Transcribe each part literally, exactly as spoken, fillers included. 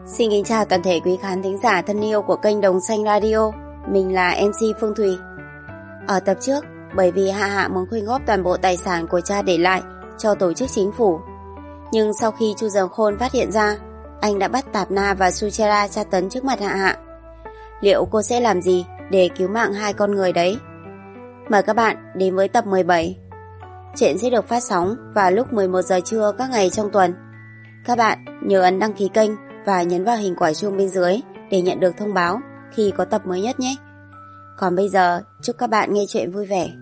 Xin kính chào toàn thể quý khán thính giả thân yêu của kênh Đồng Xanh Radio. Mình là em xê Phương Thùy. Ở tập trước, bởi vì Hạ Hạ muốn quyên góp toàn bộ tài sản của cha để lại cho tổ chức chính phủ, nhưng sau khi Chu Dần Khôn phát hiện ra, anh đã bắt Tạp Na và Suchera tra tấn trước mặt Hạ Hạ. Liệu cô sẽ làm gì để cứu mạng hai con người đấy? Mời các bạn đến với tập mười bảy. Chuyện sẽ được phát sóng vào lúc mười một giờ trưa các ngày trong tuần. Các bạn nhớ ấn đăng ký kênh và nhấn vào hình quả chuông bên dưới để nhận được thông báo khi có tập mới nhất nhé. Còn bây giờ, chúc các bạn nghe chuyện vui vẻ.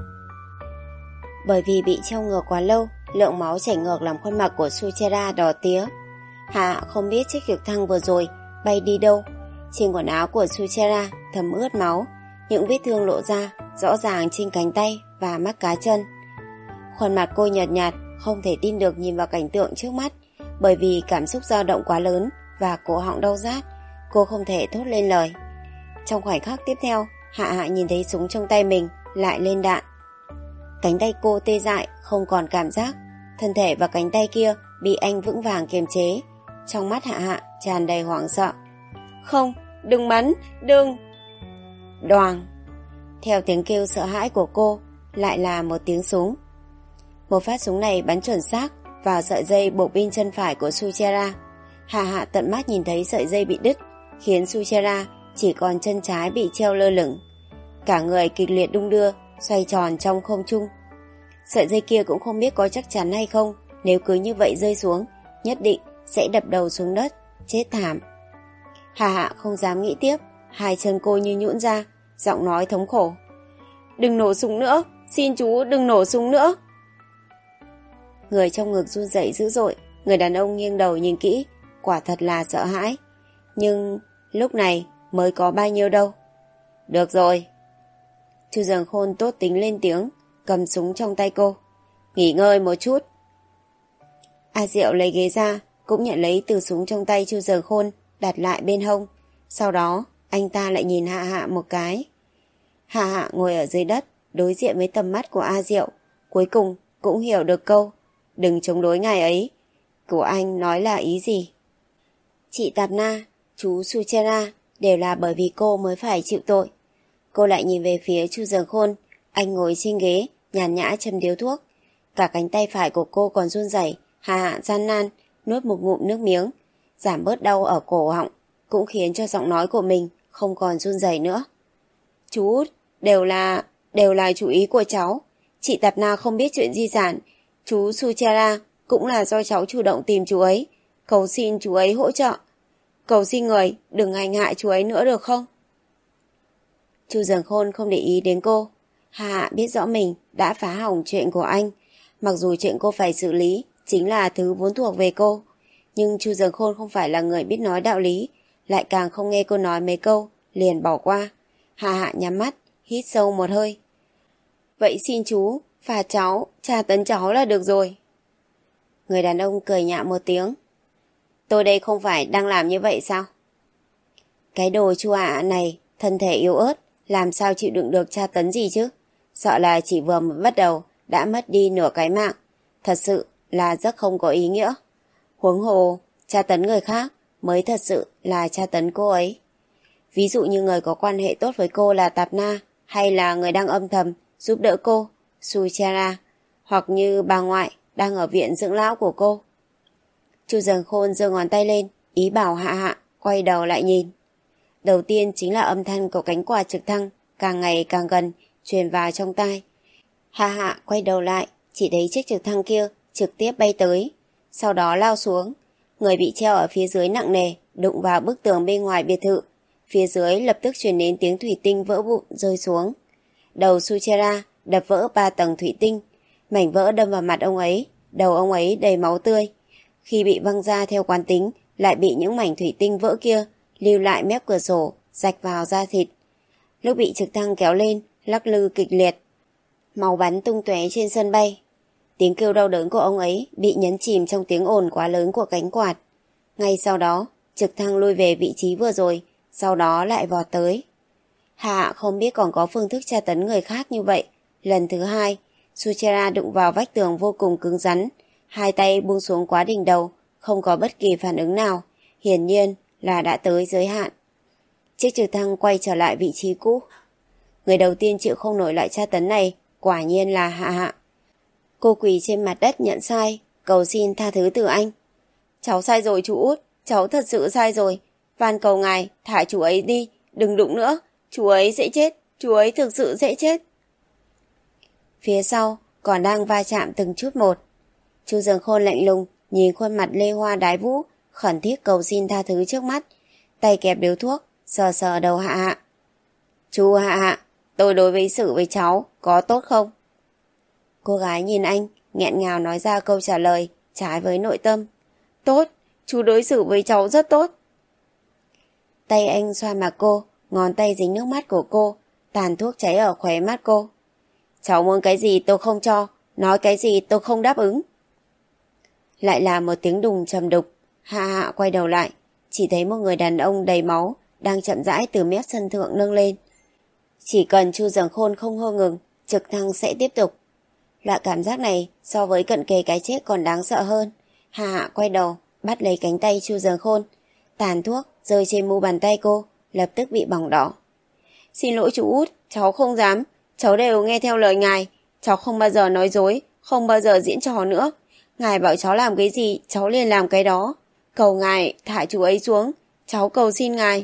Bởi vì bị treo ngược quá lâu, lượng máu chảy ngược làm khuôn mặt của Suchera đỏ tía. Hạ không biết chiếc trực thăng vừa rồi bay đi đâu. Trên quần áo của Suchera thấm ướt máu, những vết thương lộ ra rõ ràng trên cánh tay và mắt cá chân. Khuôn mặt cô nhợt nhạt, không thể tin được nhìn vào cảnh tượng trước mắt. Bởi vì cảm xúc dao động quá lớn và cổ họng đau rát, cô không thể thốt lên lời. Trong khoảnh khắc tiếp theo, Hạ Hạ nhìn thấy súng trong tay mình lại lên đạn. Cánh tay cô tê dại, không còn cảm giác. Thân thể và cánh tay kia bị anh vững vàng kiềm chế. Trong mắt Hạ Hạ tràn đầy hoảng sợ. Không, đừng bắn, đừng. Đoàng. Theo tiếng kêu sợ hãi của cô, lại là một tiếng súng. Một phát súng này bắn chuẩn xác vào sợi dây buộc pin chân phải của Suchera. Hạ Hạ tận mắt nhìn thấy sợi dây bị đứt, khiến Suchera chỉ còn chân trái bị treo lơ lửng. Cả người kịch liệt đung đưa, xoay tròn trong không trung. Sợi dây kia cũng không biết có chắc chắn hay không, nếu cứ như vậy rơi xuống, nhất định sẽ đập đầu xuống đất, chết thảm. Hạ Hạ không dám nghĩ tiếp, hai chân cô như nhũn ra, giọng nói thống khổ. Đừng nổ súng nữa, xin chú đừng nổ súng nữa. Người trong ngực run rẩy dữ dội, người đàn ông nghiêng đầu nhìn kỹ, quả thật là sợ hãi. Nhưng lúc này mới có bao nhiêu đâu. Được rồi. Chu Dần Khôn tốt tính lên tiếng, cầm súng trong tay cô. Nghỉ ngơi một chút. A Diệu lấy ghế ra, cũng nhận lấy từ súng trong tay Chu Dần Khôn, đặt lại bên hông. Sau đó, anh ta lại nhìn Hạ Hạ một cái. Hạ Hạ ngồi ở dưới đất, đối diện với tầm mắt của A Diệu. Cuối cùng cũng hiểu được câu đừng chống đối ngài ấy của anh nói là ý gì. Chị Tạp Na, chú Suchera đều là bởi vì cô mới phải chịu tội. Cô lại nhìn về phía Chu Dần Khôn, anh ngồi trên ghế, nhàn nhã châm điếu thuốc. Cả cánh tay phải của cô còn run rẩy. Hạ Hạ gian nan nuốt một ngụm nước miếng, giảm bớt đau ở cổ họng, cũng khiến cho giọng nói của mình không còn run rẩy nữa. Chú út, đều là đều là chủ ý của cháu. Chị Tạp Na không biết chuyện di sản. Chú Suchera cũng là do cháu chủ động tìm chú ấy, cầu xin chú ấy hỗ trợ. Cầu xin người đừng hành hại chú ấy nữa được không? Chu Dần Khôn không để ý đến cô. Hạ Hạ biết rõ mình đã phá hỏng chuyện của anh. Mặc dù chuyện cô phải xử lý chính là thứ vốn thuộc về cô, nhưng Chu Dần Khôn không phải là người biết nói đạo lý, lại càng không nghe cô nói mấy câu liền bỏ qua. Hạ Hạ nhắm mắt, hít sâu một hơi. Vậy xin chú phạt cháu, tra tấn cháu là được rồi. Người đàn ông cười nhạo một tiếng. Tôi đây không phải đang làm như vậy sao? Cái đồ Chu Hạ này, thân thể yếu ớt, làm sao chịu đựng được tra tấn gì chứ? Sợ là chỉ vừa mới bắt đầu đã mất đi nửa cái mạng. Thật sự là rất không có ý nghĩa. Huống hồ, tra tấn người khác mới thật sự là tra tấn cô ấy. Ví dụ như người có quan hệ tốt với cô là Tạp Na, hay là người đang âm thầm giúp đỡ cô, Suchera, hoặc như bà ngoại đang ở viện dưỡng lão của cô. Chu Dần Khôn giơ ngón tay lên, ý bảo Hạ Hạ quay đầu lại nhìn. Đầu tiên chính là âm thanh của cánh quạt trực thăng càng ngày càng gần truyền vào trong tai. Hạ Hạ quay đầu lại, chỉ thấy chiếc trực thăng kia trực tiếp bay tới, sau đó lao xuống. Người bị treo ở phía dưới nặng nề đụng vào bức tường bên ngoài biệt thự. Phía dưới lập tức truyền đến tiếng thủy tinh vỡ vụn rơi xuống. Đầu Suchera đập vỡ ba tầng thủy tinh, mảnh vỡ đâm vào mặt ông ấy, đầu ông ấy đầy máu tươi. Khi bị văng ra theo quán tính, lại bị những mảnh thủy tinh vỡ kia lưu lại mép cửa sổ, rạch vào da thịt. Lúc bị trực thăng kéo lên, lắc lư kịch liệt, máu bắn tung tóe trên sân bay. Tiếng kêu đau đớn của ông ấy bị nhấn chìm trong tiếng ồn quá lớn của cánh quạt. Ngay sau đó, trực thăng lui về vị trí vừa rồi, sau đó lại vọt tới. Hạ không biết còn có phương thức tra tấn người khác như vậy. Lần thứ hai, Suchera đụng vào vách tường vô cùng cứng rắn, hai tay buông xuống quá đỉnh đầu, không có bất kỳ phản ứng nào, hiển nhiên là đã tới giới hạn. Chiếc trực thăng quay trở lại vị trí cũ. Người đầu tiên chịu không nổi loại tra tấn này quả nhiên là Hạ Hạ. Cô quỳ trên mặt đất nhận sai, cầu xin tha thứ từ anh. Cháu sai rồi chú út, cháu thật sự sai rồi. Van cầu ngài thả chú ấy đi, đừng đụng nữa, chú ấy sẽ chết, chú ấy thực sự sẽ chết. Phía sau còn đang va chạm từng chút một. Chu Dương Khôn lạnh lùng nhìn khuôn mặt lê hoa đái vũ, khẩn thiết cầu xin tha thứ trước mắt, tay kẹp điếu thuốc, sờ sờ đầu Hạ Hạ. Chú Hạ Hạ, tôi đối với xử với cháu có tốt không? Cô gái nhìn anh, nghẹn ngào nói ra câu trả lời trái với nội tâm. Tốt, chú đối xử với cháu rất tốt. Tay anh xoa mặt cô, ngón tay dính nước mắt của cô, tàn thuốc cháy ở khóe mắt cô. Cháu muốn cái gì tôi không cho, nói cái gì tôi không đáp ứng. Lại là một tiếng đùng trầm đục. Hạ Hạ quay đầu lại, chỉ thấy một người đàn ông đầy máu đang chậm rãi từ mép sân thượng nâng lên. Chỉ cần Chu Dương Khôn không hô ngừng, trực thăng sẽ tiếp tục. Loại cảm giác này so với cận kề cái chết còn đáng sợ hơn. Hạ Hạ quay đầu, bắt lấy cánh tay Chu Dương Khôn. Tàn thuốc rơi trên mu bàn tay cô, lập tức bị bỏng đỏ. Xin lỗi chú út, cháu không dám, cháu đều nghe theo lời ngài, cháu không bao giờ nói dối, không bao giờ diễn trò nữa. Ngài bảo cháu làm cái gì, cháu liền làm cái đó. Cầu ngài thả chú ấy xuống, cháu cầu xin ngài.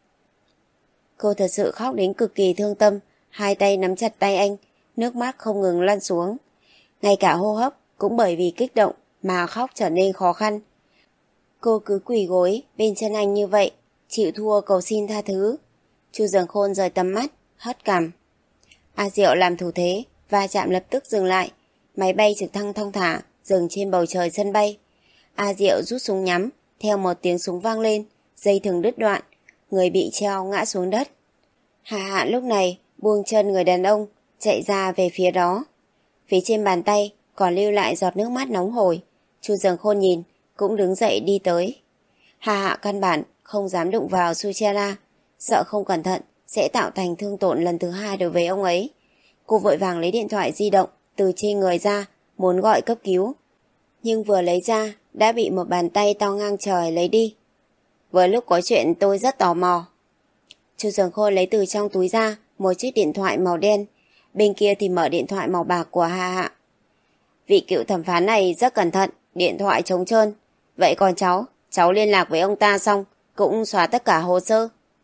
Cô thật sự khóc đến cực kỳ thương tâm, hai tay nắm chặt tay anh, nước mắt không ngừng lăn xuống. Ngay cả hô hấp cũng bởi vì kích động mà khóc trở nên khó khăn. Cô cứ quỳ gối bên chân anh như vậy, chịu thua cầu xin tha thứ. Chu Dương Khôn rời tầm mắt, hất cằm. A Diệu làm thủ thế, va chạm lập tức dừng lại. Máy bay trực thăng thong thả dừng trên bầu trời sân bay. A Diệu rút súng nhắm, theo một tiếng súng vang lên, dây thừng đứt đoạn, người bị treo ngã xuống đất. Hạ Hạ lúc này buông chân người đàn ông, chạy ra về phía đó. Phía trên bàn tay còn lưu lại giọt nước mắt nóng hổi. Chu Dương Khôn nhìn, cũng đứng dậy đi tới. Hạ Hạ căn bản không dám đụng vào Suchera, sợ không cẩn thận sẽ tạo thành thương tổn lần thứ hai đối với ông ấy. Cô vội vàng lấy điện thoại di động từ trên người ra, muốn gọi cấp cứu. Nhưng vừa lấy ra, đã bị một bàn tay to ngang trời lấy đi. Vừa lúc có chuyện tôi rất tò mò. Chu Dương Khôn lấy từ trong túi ra một chiếc điện thoại màu đen, bên kia thì mở điện thoại màu bạc của Hạ Hạ. Vị cựu thẩm phán này rất cẩn thận, điện thoại trống trơn. Vậy còn cháu, cháu liên lạc với ông ta xong, cũng xóa tất cả hồ sơ.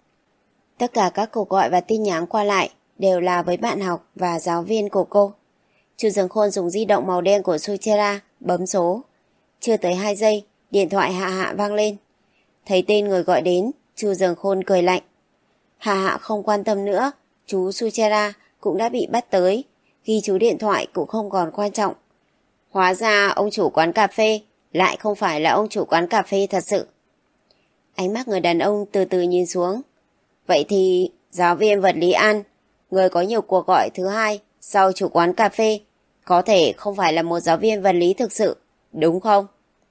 Tất cả các cuộc gọi và tin nhắn qua lại đều là với bạn học và giáo viên của cô. Chu Dương Khôn dùng di động màu đen của Suchera bấm số. Chưa tới hai giây, điện thoại Hạ Hạ vang lên. Thấy tên người gọi đến, Chu Dương Khôn cười lạnh. Hạ Hạ không quan tâm nữa, chú Suchera cũng đã bị bắt tới, ghi chú điện thoại cũng không còn quan trọng. Hóa ra ông chủ quán cà phê lại không phải là ông chủ quán cà phê thật sự. Ánh mắt người đàn ông từ từ nhìn xuống. Vậy thì giáo viên vật lý An, người có nhiều cuộc gọi thứ hai sau chủ quán cà phê, có thể không phải là một giáo viên vật lý thực sự, đúng không?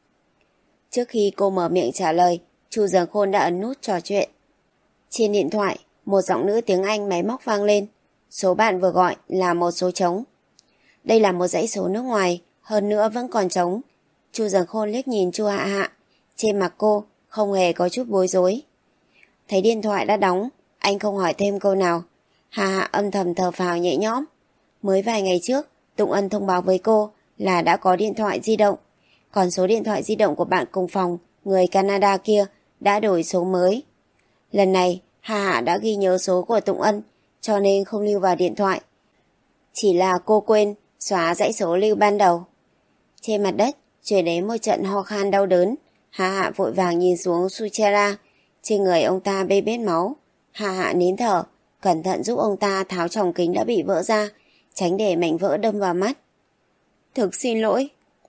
Trước khi cô mở miệng trả lời, Chu Dương Khôn đã ấn nút trò chuyện. Trên điện thoại, một giọng nữ tiếng Anh máy móc vang lên. Số bạn vừa gọi là một số trống. Đây là một dãy số nước ngoài, hơn nữa vẫn còn trống. Chu Dương Khôn liếc nhìn Chu Hạ Hạ, trên mặt cô không hề có chút bối rối. Thấy điện thoại đã đóng, anh không hỏi thêm câu nào. Hạ Hạ âm thầm thở phào nhẹ nhõm. Mới vài ngày trước, Tụng Ân thông báo với cô là đã có điện thoại di động. Còn số điện thoại di động của bạn cùng phòng, người Canada kia, đã đổi số mới. Lần này, Hạ Hạ đã ghi nhớ số của Tụng Ân, cho nên không lưu vào điện thoại. Chỉ là cô quên xóa dãy số lưu ban đầu. Trên mặt đất, truyền đến một trận ho khan đau đớn. Hạ Hạ vội vàng nhìn xuống Suchera. Trên người ông ta bê bết máu. Hạ Hạ nín thở, cẩn thận giúp ông ta tháo tròng kính đã bị vỡ ra, tránh để mảnh vỡ đâm vào mắt. Thực xin lỗi.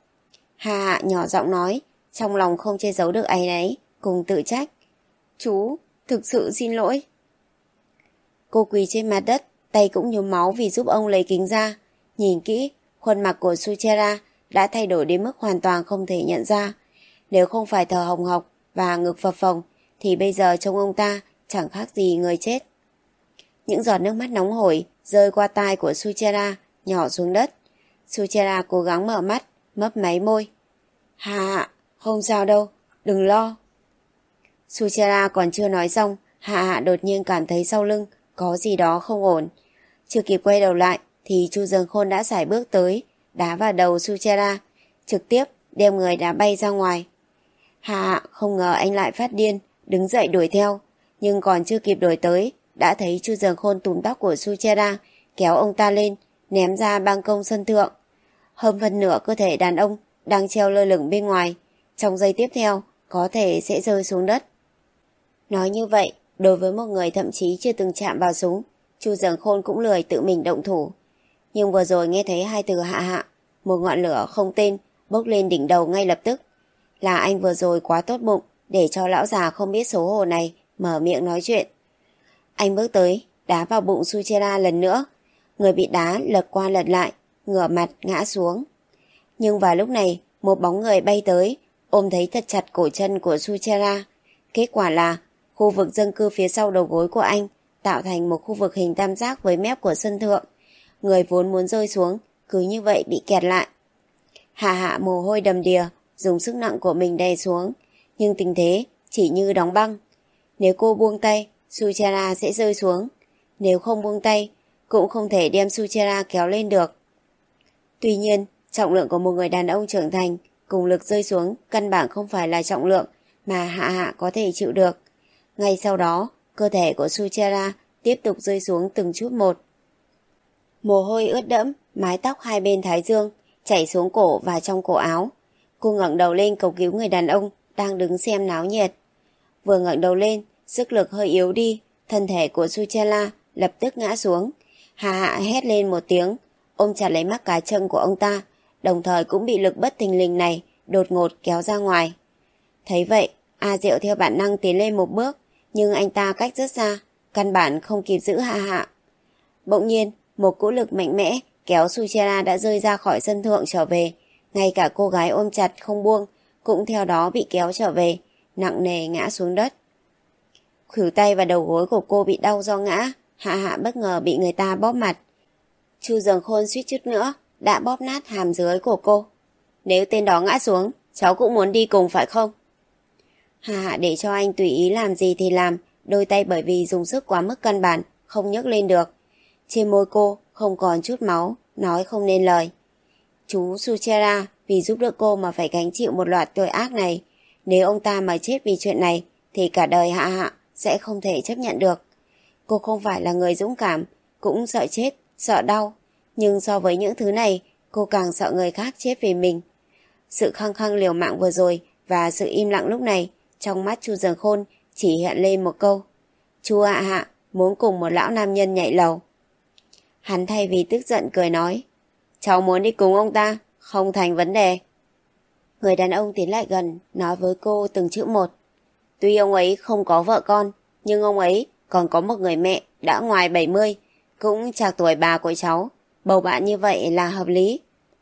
Hạ Hạ nhỏ giọng nói, trong lòng không che giấu được áy náy, cùng tự trách. Chú, thực sự xin lỗi. Cô quỳ trên mặt đất, tay cũng nhuốm máu vì giúp ông lấy kính ra. Nhìn kỹ, khuôn mặt của Suchera đã thay đổi đến mức hoàn toàn không thể nhận ra. Nếu không phải thở hồng hộc và ngực phập phồng, thì bây giờ trông ông ta chẳng khác gì người chết. Những giọt nước mắt nóng hổi rơi qua tai của Suchera, nhỏ xuống đất. Suchera cố gắng mở mắt, mấp máy môi. Hạ Hạ, không sao đâu, đừng lo. Suchera còn chưa nói xong, Hạ Hạ đột nhiên cảm thấy sau lưng có gì đó không ổn. Chưa kịp quay đầu lại thì Chu Dương Khôn đã sải bước tới, đá vào đầu Suchera, trực tiếp đem người đá bay ra ngoài. Hạ Hạ không ngờ anh lại phát điên, đứng dậy đuổi theo, nhưng còn chưa kịp đuổi tới, đã thấy Chu Dương Khôn túm tóc của Suchera, kéo ông ta lên, ném ra ban công sân thượng. Hơn phân nửa cơ thể đàn ông đang treo lơ lửng bên ngoài, trong giây tiếp theo có thể sẽ rơi xuống đất. Nói như vậy, đối với một người thậm chí chưa từng chạm vào súng, Chu Dương Khôn cũng lười tự mình động thủ. Nhưng vừa rồi nghe thấy hai từ Hạ Hạ, một ngọn lửa không tên bốc lên đỉnh đầu ngay lập tức. Là anh vừa rồi quá tốt bụng để cho lão già không biết xấu hổ này mở miệng nói chuyện. Anh bước tới, đá vào bụng Suchera lần nữa. Người bị đá lật qua lật lại, ngửa mặt ngã xuống. Nhưng vào lúc này, một bóng người bay tới, ôm thấy thật chặt cổ chân của Suchera. Kết quả là, khu vực dân cư phía sau đầu gối của anh tạo thành một khu vực hình tam giác với mép của sân thượng. Người vốn muốn rơi xuống, cứ như vậy bị kẹt lại. Hạ Hạ mồ hôi đầm đìa, dùng sức nặng của mình đè xuống, nhưng tình thế chỉ như đóng băng. Nếu cô buông tay, Suchera sẽ rơi xuống. Nếu không buông tay, cũng không thể đem Suchera kéo lên được. Tuy nhiên, trọng lượng của một người đàn ông trưởng thành cùng lực rơi xuống căn bản không phải là trọng lượng mà Hạ Hạ có thể chịu được. Ngay sau đó, cơ thể của Suchera tiếp tục rơi xuống từng chút một. Mồ hôi ướt đẫm, mái tóc hai bên thái dương chảy xuống cổ và trong cổ áo. Cô ngẩng đầu lên cầu cứu người đàn ông đang đứng xem náo nhiệt. Vừa ngẩng đầu lên, sức lực hơi yếu đi, thân thể của Suchera lập tức ngã xuống. Hạ Hạ hét lên một tiếng, ôm chặt lấy mắt cá chân của ông ta, đồng thời cũng bị lực bất thình lình này đột ngột kéo ra ngoài. Thấy vậy, A Diệu theo bản năng tiến lên một bước, nhưng anh ta cách rất xa, căn bản không kịp giữ Hạ Hạ. Bỗng nhiên, một cỗ lực mạnh mẽ kéo Suchera đã rơi ra khỏi sân thượng trở về. Ngay cả cô gái ôm chặt không buông cũng theo đó bị kéo trở về, nặng nề ngã xuống đất. Khuỷu tay và đầu gối của cô bị đau do ngã, Hạ Hạ bất ngờ bị người ta bóp mặt. Chu Dương Khôn suýt chút nữa đã bóp nát hàm dưới của cô. Nếu tên đó ngã xuống, cháu cũng muốn đi cùng phải không? Hạ Hạ để cho anh tùy ý làm gì thì làm, đôi tay bởi vì dùng sức quá mức căn bản, không nhấc lên được. Trên môi cô không còn chút máu, nói không nên lời. Chú Suchera vì giúp đỡ cô mà phải gánh chịu một loạt tội ác này. Nếu ông ta mà chết vì chuyện này, thì cả đời Hạ Hạ sẽ không thể chấp nhận được. Cô không phải là người dũng cảm, cũng sợ chết, sợ đau. Nhưng so với những thứ này, cô càng sợ người khác chết vì mình. Sự khăng khăng liều mạng vừa rồi và sự im lặng lúc này, trong mắt Chu Dương Khôn chỉ hiện lên một câu. Chú Hạ Hạ muốn cùng một lão nam nhân nhảy lầu. Hắn thay vì tức giận cười nói, cháu muốn đi cùng ông ta, không thành vấn đề. Người đàn ông tiến lại gần, nói với cô từng chữ một. Tuy ông ấy không có vợ con, nhưng ông ấy còn có một người mẹ đã ngoài bảy mươi, cũng trạc tuổi bà của cháu. Bầu bạn như vậy là hợp lý.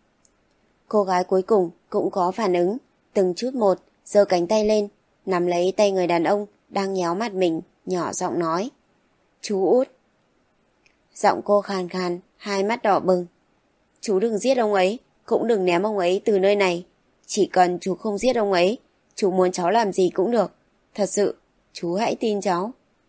Cô gái cuối cùng cũng có phản ứng, từng chút một, giơ cánh tay lên, nắm lấy tay người đàn ông đang nhéo mặt mình, nhỏ giọng nói. Chú Út. Giọng cô khàn khàn, hai mắt đỏ bừng. Chú đừng giết ông ấy, cũng đừng ném ông ấy từ nơi này. Chỉ cần chú không giết ông ấy, chú muốn cháu làm gì cũng được. Thật sự, chú hãy tin cháu.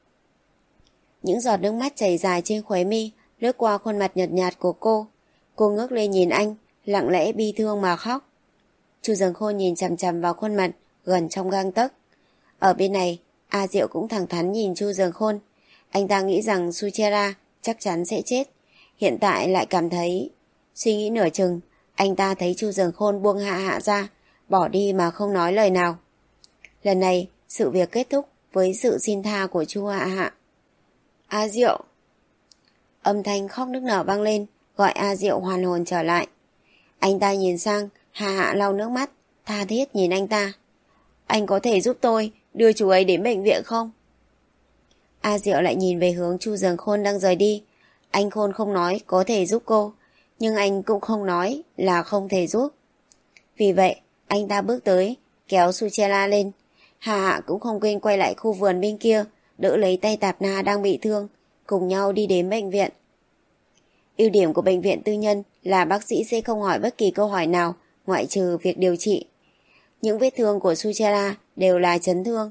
Những giọt nước mắt chảy dài trên khóe mi, lướt qua khuôn mặt nhợt nhạt của cô. Cô ngước lên nhìn anh, lặng lẽ bi thương mà khóc. Chu Dương Khôn nhìn chằm chằm vào khuôn mặt gần trong gang tấc. Ở bên này, A Diệu cũng thẳng thắn nhìn Chu Dương Khôn. Anh ta nghĩ rằng Suchera chắc chắn sẽ chết. Hiện tại lại cảm thấy... Suy nghĩ nửa chừng, anh ta thấy Chu Dương Khôn buông Hạ Hạ ra, bỏ đi mà không nói lời nào. Lần này, sự việc kết thúc với sự xin tha của Chu Hạ Hạ. A Diệu! Âm thanh khóc nức nở vang lên, gọi A Diệu hoàn hồn trở lại. Anh ta nhìn sang, Hạ Hạ lau nước mắt, tha thiết nhìn anh ta. Anh có thể giúp tôi đưa chú ấy đến bệnh viện không? A Diệu lại nhìn về hướng Chu Dương Khôn đang rời đi. Anh Khôn không nói có thể giúp cô, nhưng anh cũng không nói là không thể giúp. Vì vậy, anh ta bước tới, kéo Suchera lên. Hạ Hạ cũng không quên quay lại khu vườn bên kia, đỡ lấy tay Tạp Na đang bị thương, cùng nhau đi đến bệnh viện. Ưu điểm của bệnh viện tư nhân là bác sĩ sẽ không hỏi bất kỳ câu hỏi nào ngoại trừ việc điều trị. Những vết thương của Suchera đều là chấn thương,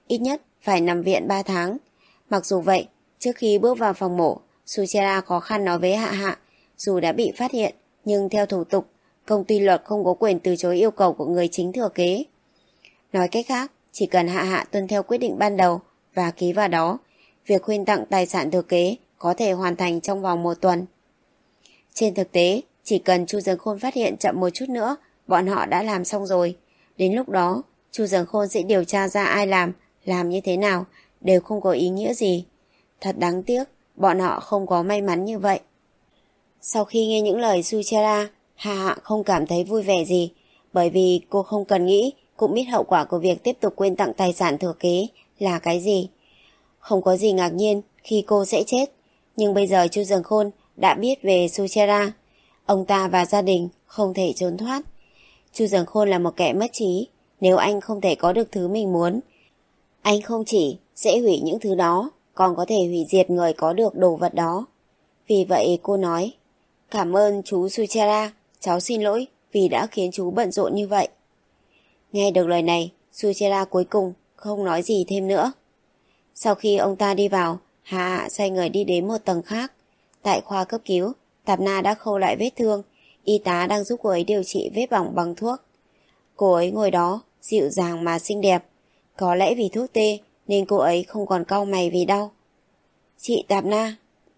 ít nhất phải nằm viện ba tháng. Mặc dù vậy, trước khi bước vào phòng mổ, Suchera khó khăn nói với Hạ Hạ, dù đã bị phát hiện, nhưng theo thủ tục, công ty luật không có quyền từ chối yêu cầu của người chính thừa kế. Nói cách khác, chỉ cần Hạ Hạ tuân theo quyết định ban đầu và ký vào đó, việc khuyên tặng tài sản thừa kế có thể hoàn thành trong vòng một tuần. Trên thực tế, chỉ cần Chu Dần Khôn phát hiện chậm một chút nữa, bọn họ đã làm xong rồi. Đến lúc đó, Chu Dần Khôn sẽ điều tra ra ai làm, làm như thế nào, đều không có ý nghĩa gì. Thật đáng tiếc, bọn họ không có may mắn như vậy. Sau khi nghe những lời Suchera, Hạ Hạ không cảm thấy vui vẻ gì, bởi vì cô không cần nghĩ cũng biết hậu quả của việc tiếp tục quên tặng tài sản thừa kế là cái gì. Không có gì ngạc nhiên khi cô sẽ chết, nhưng bây giờ Chu Dần Khôn đã biết về Suchera. Ông ta và gia đình không thể trốn thoát. Chu Dần Khôn là một kẻ mất trí. Nếu anh không thể có được thứ mình muốn, anh không chỉ sẽ hủy những thứ đó, còn có thể hủy diệt người có được đồ vật đó. Vì vậy cô nói, cảm ơn chú Suchera, cháu xin lỗi vì đã khiến chú bận rộn như vậy. Nghe được lời này, Suchera cuối cùng không nói gì thêm nữa. Sau khi ông ta đi vào, Hạ Hạ xoay người đi đến một tầng khác. Tại khoa cấp cứu, Tạp Na đã khâu lại vết thương, y tá đang giúp cô ấy điều trị vết bỏng bằng thuốc. Cô ấy ngồi đó, dịu dàng mà xinh đẹp. Có lẽ vì thuốc tê nên cô ấy không còn cau mày vì đau. Chị Tạp Na.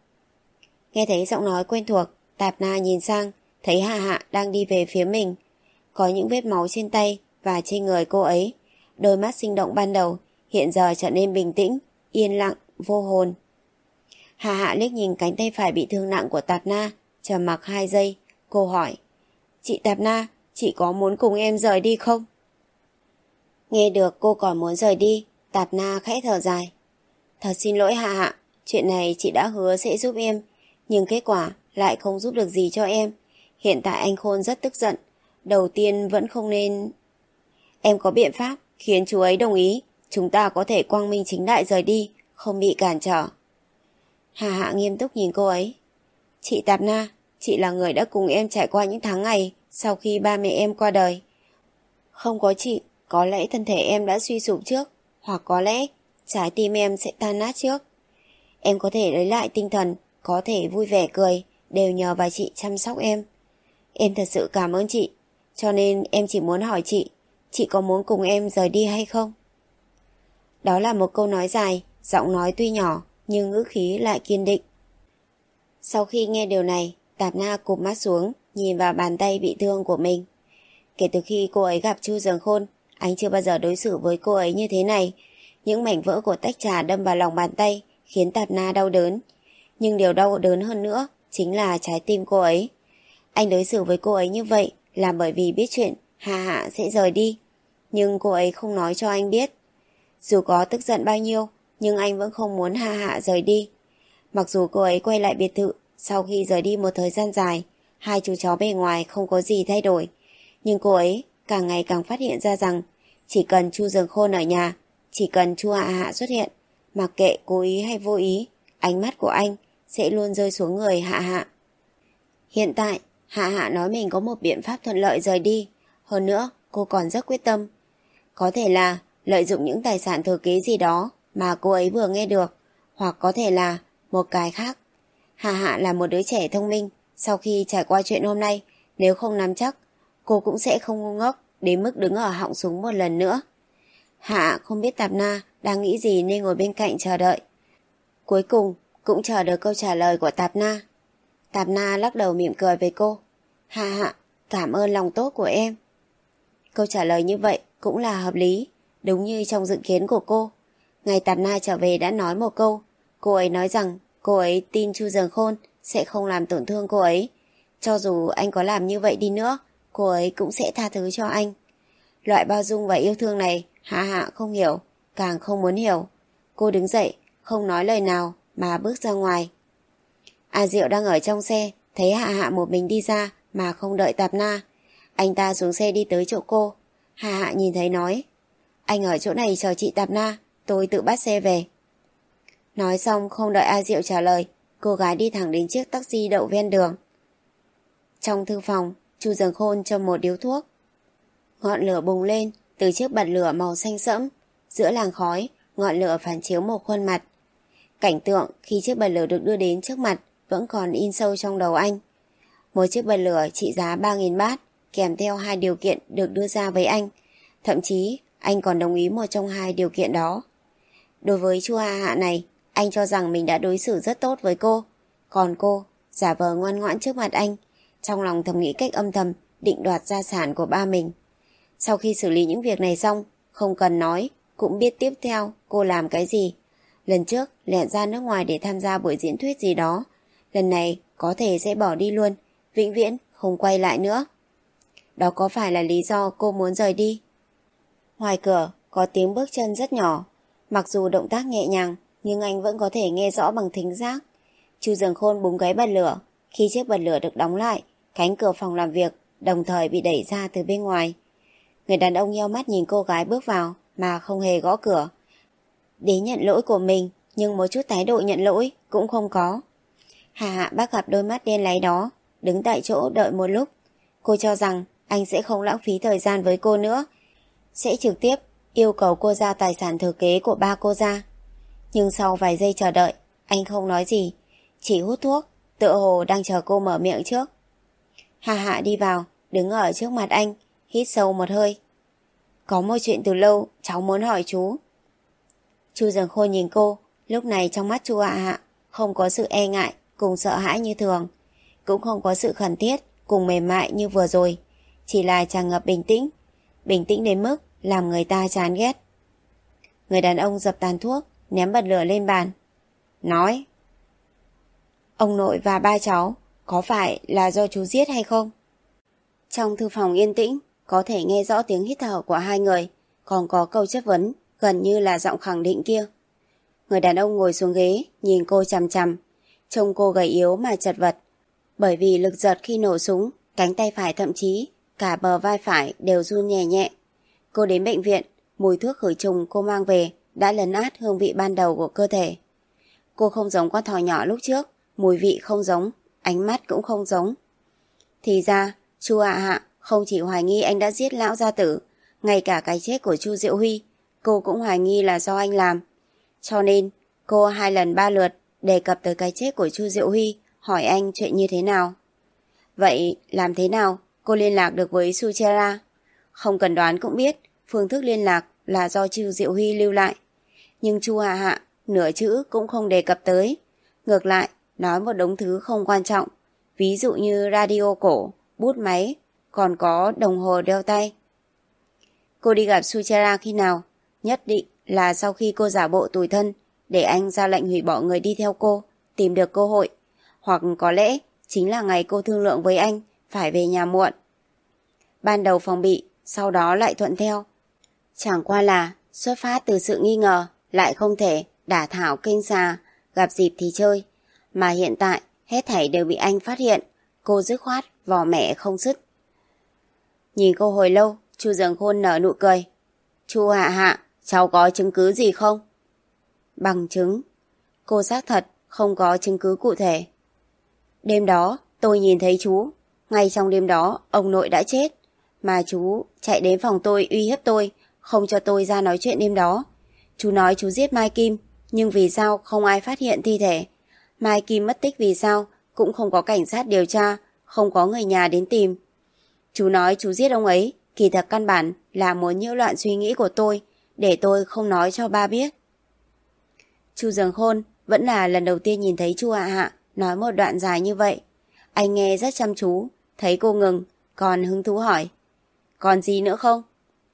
Nghe thấy giọng nói quen thuộc, Tạp Na nhìn sang, thấy Hạ Hạ đang đi về phía mình. Có những vết máu trên tay và trên người cô ấy. Đôi mắt sinh động ban đầu hiện giờ trở nên bình tĩnh, yên lặng, vô hồn. Hạ Hạ liếc nhìn cánh tay phải bị thương nặng của Tạp Na, trầm mặc hai giây, cô hỏi, chị Tạp Na, chị có muốn cùng em rời đi không? Nghe được cô còn muốn rời đi, Tạp Na khẽ thở dài. Thật xin lỗi Hạ Hạ, chuyện này chị đã hứa sẽ giúp em, nhưng kết quả lại không giúp được gì cho em. Hiện tại anh Khôn rất tức giận, đầu tiên vẫn không nên... Em có biện pháp khiến chú ấy đồng ý, chúng ta có thể quang minh chính đại rời đi, không bị cản trở. Hạ Hạ nghiêm túc nhìn cô ấy. Chị Tạp Na, chị là người đã cùng em trải qua những tháng ngày sau khi ba mẹ em qua đời. Không có chị, có lẽ thân thể em đã suy sụp trước, hoặc có lẽ trái tim em sẽ tan nát trước. Em có thể lấy lại tinh thần, có thể vui vẻ cười, đều nhờ vào chị chăm sóc em. Em thật sự cảm ơn chị, cho nên em chỉ muốn hỏi chị, chị có muốn cùng em rời đi hay không? Đó là một câu nói dài, giọng nói tuy nhỏ, nhưng ngữ khí lại kiên định. Sau khi nghe điều này, Tạp Na cụp mắt xuống, nhìn vào bàn tay bị thương của mình. Kể từ khi cô ấy gặp Chu Dần Khôn, anh chưa bao giờ đối xử với cô ấy như thế này. Những mảnh vỡ của tách trà đâm vào lòng bàn tay, khiến Tạp Na đau đớn. Nhưng điều đau đớn hơn nữa, chính là trái tim cô ấy. Anh đối xử với cô ấy như vậy, là bởi vì biết chuyện Hạ Hạ sẽ rời đi. Nhưng cô ấy không nói cho anh biết. Dù có tức giận bao nhiêu, nhưng anh vẫn không muốn Hạ Hạ rời đi. Mặc dù cô ấy quay lại biệt thự, sau khi rời đi một thời gian dài, hai chú chó bề ngoài không có gì thay đổi. Nhưng cô ấy càng ngày càng phát hiện ra rằng, chỉ cần Chu Dần Khôn ở nhà, chỉ cần Chu Hạ Hạ xuất hiện, mặc kệ cố ý hay vô ý, ánh mắt của anh sẽ luôn rơi xuống người Hạ Hạ. Hiện tại, Hạ Hạ nói mình có một biện pháp thuận lợi rời đi. Hơn nữa, cô còn rất quyết tâm. Có thể là lợi dụng những tài sản thừa kế gì đó mà cô ấy vừa nghe được, hoặc có thể là một cái khác. Hạ Hạ là một đứa trẻ thông minh, sau khi trải qua chuyện hôm nay, nếu không nắm chắc, cô cũng sẽ không ngu ngốc đến mức đứng ở họng súng một lần nữa. Hạ không biết Tạp Na đang nghĩ gì nên ngồi bên cạnh chờ đợi. Cuối cùng cũng chờ được câu trả lời của Tạp Na. Tạp Na lắc đầu mỉm cười với cô. Hạ Hạ, cảm ơn lòng tốt của em. Câu trả lời như vậy cũng là hợp lý, đúng như trong dự kiến của cô. Ngày Tạp Na trở về đã nói một câu. Cô ấy nói rằng cô ấy tin Chu Dần Khôn sẽ không làm tổn thương cô ấy. Cho dù anh có làm như vậy đi nữa, cô ấy cũng sẽ tha thứ cho anh. Loại bao dung và yêu thương này Hạ Hạ không hiểu, càng không muốn hiểu. Cô đứng dậy, không nói lời nào mà bước ra ngoài. A Diệu đang ở trong xe, thấy Hạ Hạ một mình đi ra mà không đợi Tạp Na. Anh ta xuống xe đi tới chỗ cô. Hạ Hạ nhìn thấy nói, anh ở chỗ này chờ chị Tạp Na, tôi tự bắt xe về. Nói xong không đợi A Diệu trả lời, cô gái đi thẳng đến chiếc taxi đậu ven đường. Trong thư phòng, Chu Dần Khôn châm một điếu thuốc. Ngọn lửa bùng lên từ chiếc bật lửa màu xanh sẫm. Giữa làng khói, ngọn lửa phản chiếu một khuôn mặt. Cảnh tượng khi chiếc bật lửa được đưa đến trước mặt vẫn còn in sâu trong đầu anh. Một chiếc bật lửa trị giá ba nghìn bát, kèm theo hai điều kiện được đưa ra với anh. Thậm chí, anh còn đồng ý một trong hai điều kiện đó. Đối với Chu Hạ Hạ này, anh cho rằng mình đã đối xử rất tốt với cô. Còn cô, giả vờ ngoan ngoãn trước mặt anh, trong lòng thầm nghĩ cách âm thầm định đoạt gia sản của ba mình. Sau khi xử lý những việc này xong, không cần nói, cũng biết tiếp theo cô làm cái gì. Lần trước lẻn ra nước ngoài để tham gia buổi diễn thuyết gì đó. Lần này có thể sẽ bỏ đi luôn, vĩnh viễn không quay lại nữa. Đó có phải là lý do cô muốn rời đi? Ngoài cửa có tiếng bước chân rất nhỏ. Mặc dù động tác nhẹ nhàng, nhưng anh vẫn có thể nghe rõ bằng thính giác. Chu Dường Khôn búng cái bật lửa. Khi chiếc bật lửa được đóng lại, cánh cửa phòng làm việc đồng thời bị đẩy ra từ bên ngoài. Người đàn ông nheo mắt nhìn cô gái bước vào mà không hề gõ cửa. Đến nhận lỗi của mình, nhưng một chút thái độ nhận lỗi cũng không có. Hà Hạ bắt gặp đôi mắt đen láy đó, đứng tại chỗ đợi một lúc. Cô cho rằng anh sẽ không lãng phí thời gian với cô nữa, sẽ trực tiếp yêu cầu cô giao tài sản thừa kế của ba cô ra. Nhưng sau vài giây chờ đợi, anh không nói gì, chỉ hút thuốc, tựa hồ đang chờ cô mở miệng trước. Hà Hạ đi vào, đứng ở trước mặt anh, hít sâu một hơi. Có một chuyện từ lâu cháu muốn hỏi chú. Chu Dường Khôn nhìn cô, lúc này trong mắt Chu Hạ Hạ không có sự e ngại cùng sợ hãi như thường, cũng không có sự khẩn thiết cùng mềm mại như vừa rồi, chỉ là tràn ngập bình tĩnh, bình tĩnh đến mức làm người ta chán ghét. Người đàn ông dập tàn thuốc, ném bật lửa lên bàn. Nói, ông nội và ba cháu có phải là do chú giết hay không? Trong thư phòng yên tĩnh, có thể nghe rõ tiếng hít thở của hai người, còn có câu chất vấn gần như là giọng khẳng định kia. Người đàn ông ngồi xuống ghế, nhìn cô chằm chằm, trông cô gầy yếu mà chật vật. Bởi vì lực giật khi nổ súng, cánh tay phải thậm chí cả bờ vai phải đều run nhẹ nhẹ. Cô đến bệnh viện, mùi thuốc khử trùng cô mang về đã lấn át hương vị ban đầu của cơ thể. Cô không giống con thỏ nhỏ lúc trước, mùi vị không giống, ánh mắt cũng không giống. Thì ra, Chu Hạ Hạ không chỉ hoài nghi anh đã giết lão gia tử, ngay cả cái chết của Chu Diệu Huy, cô cũng hoài nghi là do anh làm. Cho nên, cô hai lần ba lượt đề cập tới cái chết của Chu Diệu Huy, hỏi anh chuyện như thế nào. Vậy làm thế nào cô liên lạc được với Suchera? Không cần đoán cũng biết, phương thức liên lạc là do Chu Diệu Huy lưu lại. Nhưng Chu Hạ Hạ nửa chữ cũng không đề cập tới. Ngược lại, nói một đống thứ không quan trọng, ví dụ như radio cổ, bút máy, còn có đồng hồ đeo tay. Cô đi gặp Suchera khi nào? Nhất định là sau khi cô giả bộ tủi thân, để anh ra lệnh hủy bỏ người đi theo cô, tìm được cơ hội. Hoặc có lẽ chính là ngày cô thương lượng với anh phải về nhà muộn. Ban đầu phòng bị, sau đó lại thuận theo. Chẳng qua là xuất phát từ sự nghi ngờ, lại không thể đả thảo kênh xà, gặp dịp thì chơi. Mà hiện tại, hết thảy đều bị anh phát hiện, cô dứt khoát, vò mẹ không dứt. Nhìn cô hồi lâu, Chu Dường Khôn nở nụ cười. Chu Hạ Hạ, cháu có chứng cứ gì không? Bằng chứng. Cô xác thật không có chứng cứ cụ thể. Đêm đó, tôi nhìn thấy chú. Ngay trong đêm đó, ông nội đã chết. Mà chú chạy đến phòng tôi uy hiếp tôi, không cho tôi ra nói chuyện đêm đó. Chú nói chú giết Mai Kim, nhưng vì sao không ai phát hiện thi thể? Mai Kim mất tích vì sao, cũng không có cảnh sát điều tra, không có người nhà đến tìm. Chú nói chú giết ông ấy, kỳ thật căn bản là muốn nhiễu loạn suy nghĩ của tôi, để tôi không nói cho ba biết. Chu Dường Khôn vẫn là lần đầu tiên nhìn thấy Chu Hạ Hạ nói một đoạn dài như vậy. Anh nghe rất chăm chú, thấy cô ngừng, còn hứng thú hỏi. Còn gì nữa không?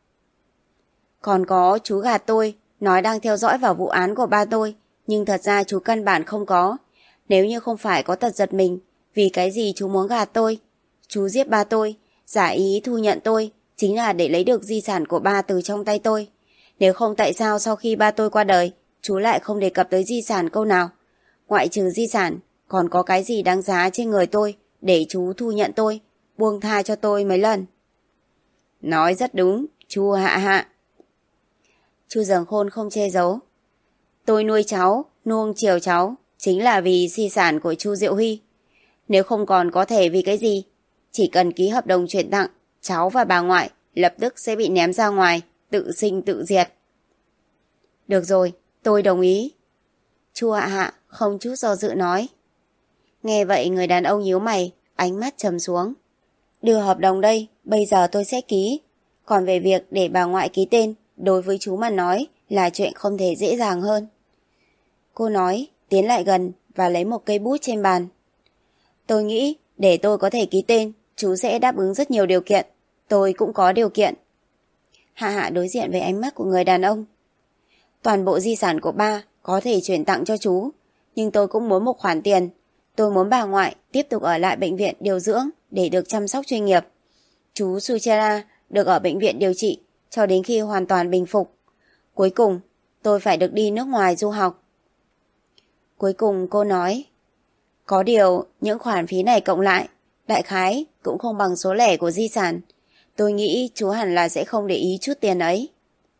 Còn có chú gạt tôi, nói đang theo dõi vào vụ án của ba tôi, nhưng thật ra chú căn bản không có. Nếu như không phải có tật giật mình, vì cái gì chú muốn gạt tôi? Chú giết ba tôi, giả ý thu nhận tôi, chính là để lấy được di sản của ba từ trong tay tôi. Nếu không tại sao sau khi ba tôi qua đời, chú lại không đề cập tới di sản câu nào? Ngoại trừ di sản, còn có cái gì đáng giá trên người tôi để chú thu nhận tôi, buông tha cho tôi mấy lần? Nói rất đúng, Chu Hạ Hạ. Chu Dường Khôn không che giấu. Tôi nuôi cháu, nuông chiều cháu, chính là vì di sản của Chu Diệu Huy. Nếu không còn có thể vì cái gì, chỉ cần ký hợp đồng chuyển tặng, cháu và bà ngoại lập tức sẽ bị ném ra ngoài, tự sinh tự diệt. Được rồi, tôi đồng ý. Chu Hạ Hạ không chút do dự nói. Nghe vậy người đàn ông nhíu mày, ánh mắt trầm xuống. Đưa hợp đồng đây, bây giờ tôi sẽ ký. Còn về việc để bà ngoại ký tên, đối với chú mà nói là chuyện không thể dễ dàng hơn. Cô nói, tiến lại gần và lấy một cây bút trên bàn. Tôi nghĩ để tôi có thể ký tên, chú sẽ đáp ứng rất nhiều điều kiện. Tôi cũng có điều kiện. Hạ Hạ đối diện với ánh mắt của người đàn ông. Toàn bộ di sản của ba có thể chuyển tặng cho chú, nhưng tôi cũng muốn một khoản tiền. Tôi muốn bà ngoại tiếp tục ở lại bệnh viện điều dưỡng để được chăm sóc chuyên nghiệp. Chú Suchera được ở bệnh viện điều trị cho đến khi hoàn toàn bình phục. Cuối cùng, tôi phải được đi nước ngoài du học. Cuối cùng cô nói, có điều những khoản phí này cộng lại, đại khái cũng không bằng số lẻ của di sản. Tôi nghĩ chú hẳn là sẽ không để ý chút tiền ấy.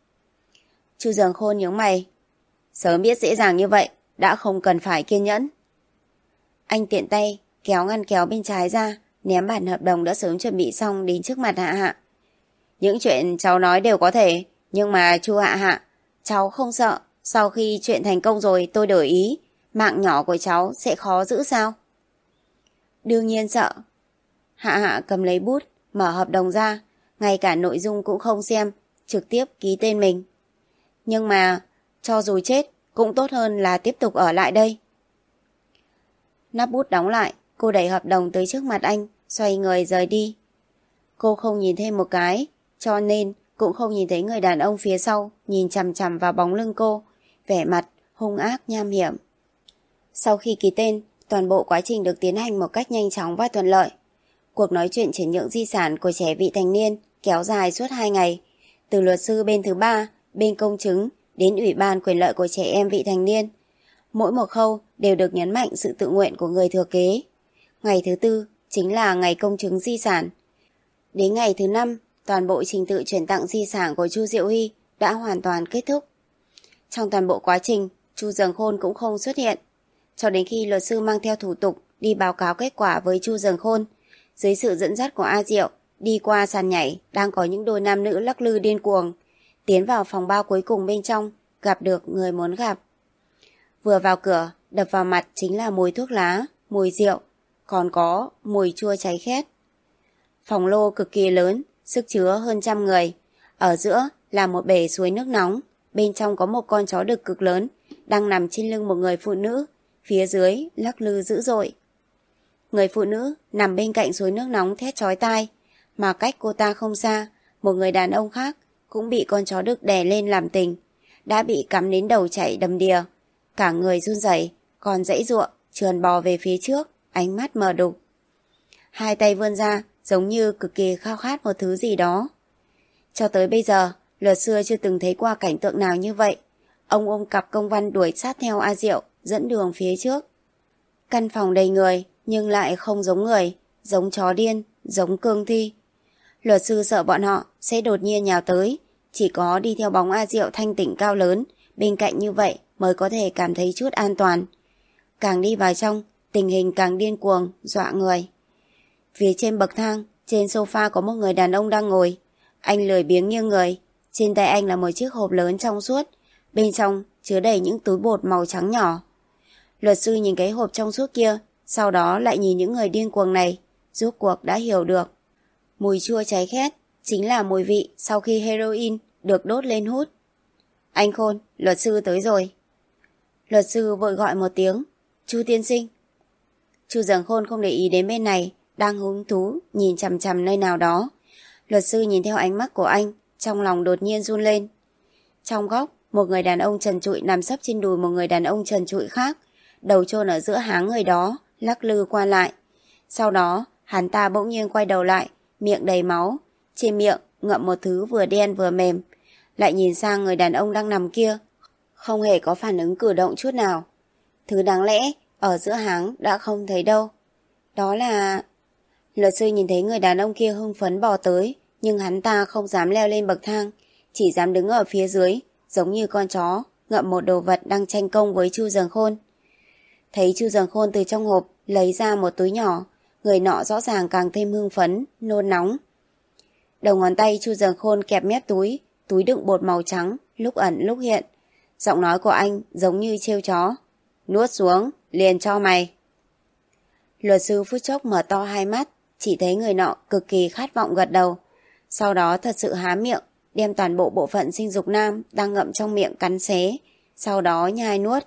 Chu Dường Khôn nhướng mày. Sớm biết dễ dàng như vậy, đã không cần phải kiên nhẫn. Anh tiện tay kéo ngăn kéo bên trái ra, ném bản hợp đồng đã sớm chuẩn bị xong đến trước mặt Hạ Hạ. Những chuyện cháu nói đều có thể, nhưng mà Chu Hạ Hạ, cháu không sợ sau khi chuyện thành công rồi tôi đổi ý, mạng nhỏ của cháu sẽ khó giữ sao? Đương nhiên sợ. Hạ Hạ cầm lấy bút, mở hợp đồng ra, ngay cả nội dung cũng không xem, trực tiếp ký tên mình. Nhưng mà, cho dù chết, cũng tốt hơn là tiếp tục ở lại đây. Nắp bút đóng lại, cô đẩy hợp đồng tới trước mặt anh, xoay người rời đi. Cô không nhìn thêm một cái, cho nên cũng không nhìn thấy người đàn ông phía sau nhìn chằm chằm vào bóng lưng cô, vẻ mặt hung ác nham hiểm. Sau khi ký tên, toàn bộ quá trình được tiến hành một cách nhanh chóng và thuận lợi. Cuộc nói chuyện chuyển nhượng di sản của trẻ vị thành niên kéo dài suốt hai ngày, từ luật sư bên thứ ba, bên công chứng đến Ủy ban quyền lợi của trẻ em vị thành niên. Mỗi một khâu đều được nhấn mạnh sự tự nguyện của người thừa kế. Ngày thứ tư chính là ngày công chứng di sản. Đến ngày thứ năm, toàn bộ trình tự chuyển tặng di sản của Chu Diệu Huy đã hoàn toàn kết thúc. Trong toàn bộ quá trình, Chu Dường Khôn cũng không xuất hiện. Cho đến khi luật sư mang theo thủ tục đi báo cáo kết quả với Chu Dường Khôn, dưới sự dẫn dắt của A Diệu, đi qua sàn nhảy đang có những đôi nam nữ lắc lư điên cuồng, tiến vào phòng bao cuối cùng bên trong, gặp được người muốn gặp. Vừa vào cửa, đập vào mặt chính là mùi thuốc lá, mùi rượu, còn có mùi chua cháy khét. Phòng lô cực kỳ lớn, sức chứa hơn trăm người. Ở giữa là một bể suối nước nóng, bên trong có một con chó đực cực lớn, đang nằm trên lưng một người phụ nữ, phía dưới lắc lư dữ dội. Người phụ nữ nằm bên cạnh suối nước nóng thét chói tai, mà cách cô ta không xa, một người đàn ông khác cũng bị con chó đực đè lên làm tình, đã bị cắm đến đầu chảy đầm đìa, cả người run rẩy, còn giãy giụa trườn bò về phía trước, ánh mắt mờ đục. Hai tay vươn ra, giống như cực kỳ khao khát một thứ gì đó. Cho tới bây giờ, luật sư chưa từng thấy qua cảnh tượng nào như vậy. Ông ôm cặp công văn đuổi sát theo A Diệu, dẫn đường phía trước. Căn phòng đầy người, nhưng lại không giống người, giống chó điên, giống cương thi. Luật sư sợ bọn họ sẽ đột nhiên nhào tới, chỉ có đi theo bóng A Diệu thanh tỉnh cao lớn, bên cạnh như vậy mới có thể cảm thấy chút an toàn. Càng đi vào trong, tình hình càng điên cuồng, dọa người. Phía trên bậc thang, trên sofa có một người đàn ông đang ngồi. Anh lười biếng nghiêng người, trên tay anh là một chiếc hộp lớn trong suốt, bên trong chứa đầy những túi bột màu trắng nhỏ. Luật sư nhìn cái hộp trong suốt kia, sau đó lại nhìn những người điên cuồng này, rốt cuộc đã hiểu được. Mùi chua cháy khét chính là mùi vị sau khi heroin được đốt lên hút. Anh Khôn, luật sư tới rồi. Luật sư vội gọi một tiếng, Chu tiên sinh. Chu Dường Khôn không để ý đến bên này, đang hứng thú nhìn chằm chằm nơi nào đó. Luật sư nhìn theo ánh mắt của anh, trong lòng đột nhiên run lên. Trong góc, một người đàn ông trần trụi nằm sấp trên đùi một người đàn ông trần trụi khác, đầu chôn ở giữa háng người đó, lắc lư qua lại. Sau đó, hắn ta bỗng nhiên quay đầu lại, miệng đầy máu, trên miệng ngậm một thứ vừa đen vừa mềm, lại nhìn sang người đàn ông đang nằm kia, không hề có phản ứng cử động chút nào. Thứ đáng lẽ ở giữa háng đã không thấy đâu. Đó là... Luật sư nhìn thấy người đàn ông kia hưng phấn bò tới, nhưng hắn ta không dám leo lên bậc thang, chỉ dám đứng ở phía dưới, giống như con chó ngậm một đồ vật đang tranh công với Chu Dường Khôn. Thấy Chu Dường Khôn từ trong hộp lấy ra một túi nhỏ, người nọ rõ ràng càng thêm hưng phấn, nôn nóng. Đầu ngón tay Chu Dường Khôn kẹp mép túi, túi đựng bột màu trắng, lúc ẩn lúc hiện. Giọng nói của anh giống như trêu chó. Nuốt xuống, liền cho mày. Luật sư phút chốc mở to hai mắt, chỉ thấy người nọ cực kỳ khát vọng gật đầu. Sau đó thật sự há miệng, đem toàn bộ bộ phận sinh dục nam đang ngậm trong miệng cắn xé, sau đó nhai nuốt.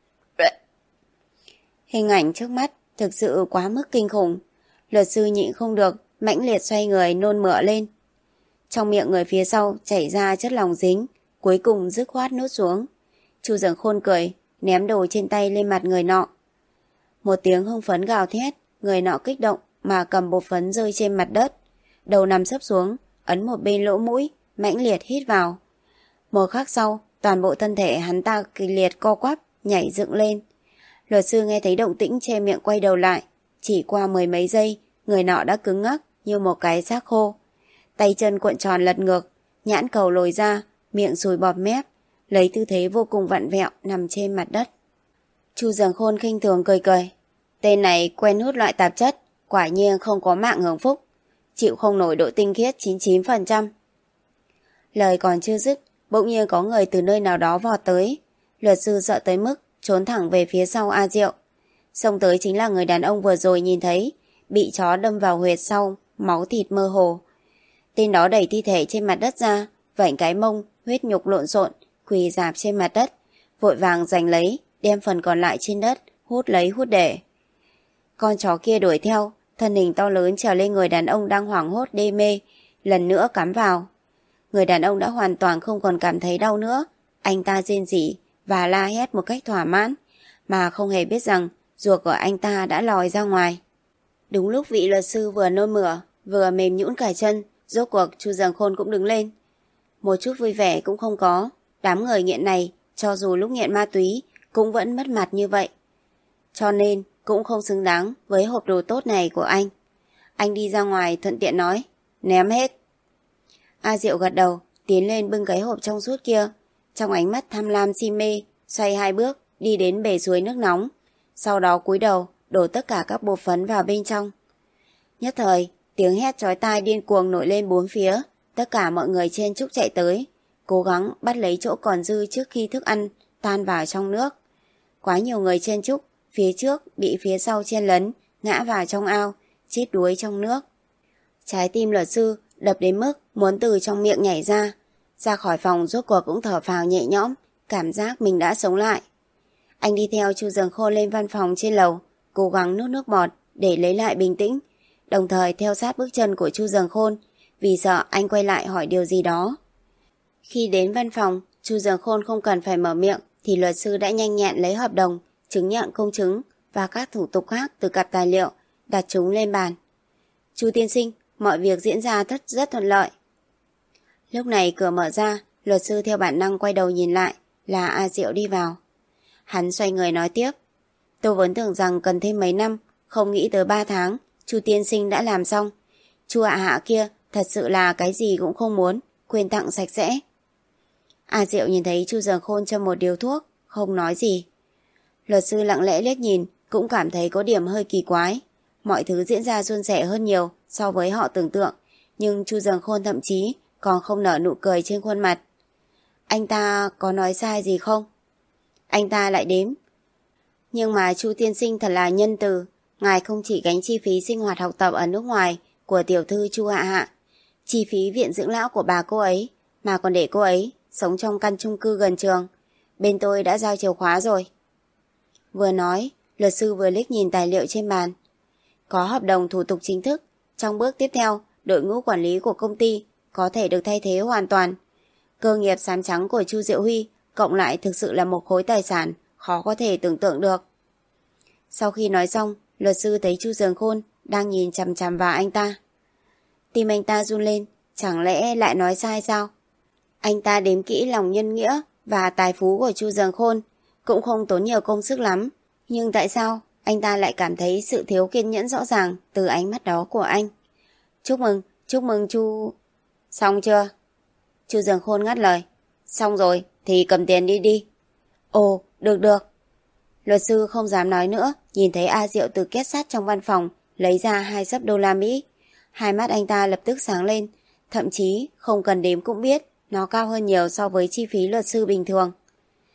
Hình ảnh trước mắt thực sự quá mức kinh khủng. Luật sư nhịn không được, mãnh liệt xoay người nôn mửa lên. Trong miệng người phía sau chảy ra chất lỏng dính, cuối cùng dứt khoát nuốt xuống. Chu Dường Khôn cười, ném đồ trên tay lên mặt người nọ. Một tiếng hưng phấn gào thét, người nọ kích động mà cầm bột phấn rơi trên mặt đất. Đầu nằm sấp xuống, ấn một bên lỗ mũi, mãnh liệt hít vào. Một khắc sau, toàn bộ thân thể hắn ta kịch liệt co quắp, nhảy dựng lên. Luật sư nghe thấy động tĩnh che miệng quay đầu lại. Chỉ qua mười mấy giây, người nọ đã cứng ngắc như một cái xác khô. Tay chân cuộn tròn lật ngược, nhãn cầu lồi ra, miệng sùi bọt mép, lấy tư thế vô cùng vặn vẹo nằm trên mặt đất. Chu Dường Khôn khinh thường cười cười. Tên này quen hút loại tạp chất, quả nhiên không có mạng hưởng phúc, chịu không nổi độ tinh khiết chín mươi chín phần trăm. Lời còn chưa dứt, bỗng nhiên có người từ nơi nào đó vọt tới. Luật sư sợ tới mức trốn thẳng về phía sau A Diệu. Xông tới chính là người đàn ông vừa rồi nhìn thấy, bị chó đâm vào huyệt sau, máu thịt mơ hồ. Tên đó đẩy thi thể trên mặt đất ra, vảnh cái mông, huyết nhục lộn xộn, quỳ rạp trên mặt đất, vội vàng giành lấy, đem phần còn lại trên đất, hút lấy hút để. Con chó kia đuổi theo, thân hình to lớn trèo lên người đàn ông đang hoảng hốt đê mê, lần nữa cắm vào. Người đàn ông đã hoàn toàn không còn cảm thấy đau nữa, anh ta rên rỉ và la hét một cách thỏa mãn, mà không hề biết rằng ruột của anh ta đã lòi ra ngoài. Đúng lúc vị luật sư vừa nôn mửa, vừa mềm nhũn cả chân, rốt cuộc Chu Dường Khôn cũng đứng lên. Một chút vui vẻ cũng không có, đám người nghiện này, cho dù lúc nghiện ma túy, cũng vẫn mất mặt như vậy. Cho nên, cũng không xứng đáng với hộp đồ tốt này của anh. Anh đi ra ngoài thuận tiện nói, ném hết. A Diệu gật đầu, tiến lên bưng cái hộp trong suốt kia, trong ánh mắt tham lam si mê, xoay hai bước, đi đến bể suối nước nóng, sau đó cúi đầu, đổ tất cả các bột phấn vào bên trong. Nhất thời, tiếng hét chói tai điên cuồng nổi lên bốn phía, tất cả mọi người chen chúc chạy tới, cố gắng bắt lấy chỗ còn dư trước khi thức ăn tan vào trong nước. Quá nhiều người chen chúc, phía trước bị phía sau chen lấn, ngã vào trong ao, chết đuối trong nước. Trái tim luật sư đập đến mức muốn từ trong miệng nhảy ra. Ra khỏi phòng rốt cuộc cũng thở phào nhẹ nhõm, cảm giác mình đã sống lại. Anh đi theo Chu Dường Khôn lên văn phòng trên lầu, cố gắng nuốt nước bọt để lấy lại bình tĩnh, đồng thời theo sát bước chân của Chu Dường Khôn, vì sợ anh quay lại hỏi điều gì đó. Khi đến văn phòng, Chu Dường Khôn không cần phải mở miệng thì luật sư đã nhanh nhẹn lấy hợp đồng, chứng nhận công chứng và các thủ tục khác từ cặp tài liệu, đặt chúng lên bàn. Chu tiên sinh, mọi việc diễn ra rất rất thuận lợi. Lúc này cửa mở ra, luật sư theo bản năng quay đầu nhìn lại, là A Diệu đi vào. Hắn xoay người nói tiếp. Tôi vốn tưởng rằng cần thêm mấy năm, không nghĩ tới ba tháng, Chu tiên sinh đã làm xong. Chu hạ hạ kia thật sự là cái gì cũng không muốn, quên tặng sạch sẽ. A Diệu nhìn thấy Chu Dường Khôn châm một điếu thuốc, không nói gì. Luật sư lặng lẽ liếc nhìn, cũng cảm thấy có điểm hơi kỳ quái. Mọi thứ diễn ra suôn sẻ hơn nhiều so với họ tưởng tượng, nhưng Chu Dường Khôn thậm chí còn không nở nụ cười trên khuôn mặt. Anh ta có nói sai gì không? Anh ta lại đếm. Nhưng mà Chu tiên sinh thật là nhân từ, ngài không chỉ gánh chi phí sinh hoạt học tập ở nước ngoài của tiểu thư Chu Hạ Hạ, chi phí viện dưỡng lão của bà cô ấy, mà còn để cô ấy sống trong căn chung cư gần trường. Bên tôi đã giao chìa khóa rồi. Vừa nói, luật sư vừa liếc nhìn tài liệu trên bàn. Có hợp đồng thủ tục chính thức, trong bước tiếp theo, đội ngũ quản lý của công ty có thể được thay thế hoàn toàn. Cơ nghiệp xám trắng của Chu Diệu Huy cộng lại thực sự là một khối tài sản khó có thể tưởng tượng được. Sau khi nói xong, luật sư thấy Chu Dường Khôn đang nhìn chằm chằm vào anh ta. Tim anh ta run lên, chẳng lẽ lại nói sai sao? Anh ta đếm kỹ lòng nhân nghĩa và tài phú của Chu Dường Khôn, cũng không tốn nhiều công sức lắm. Nhưng tại sao anh ta lại cảm thấy sự thiếu kiên nhẫn rõ ràng từ ánh mắt đó của anh? Chúc mừng, chúc mừng Chu... Xong chưa? Chu Dường Khôn ngắt lời. Xong rồi, thì cầm tiền đi đi. Ồ, được được. Luật sư không dám nói nữa, nhìn thấy A Diệu từ két sắt trong văn phòng lấy ra hai xấp đô la Mỹ. Hai mắt anh ta lập tức sáng lên, thậm chí không cần đếm cũng biết nó cao hơn nhiều so với chi phí luật sư bình thường.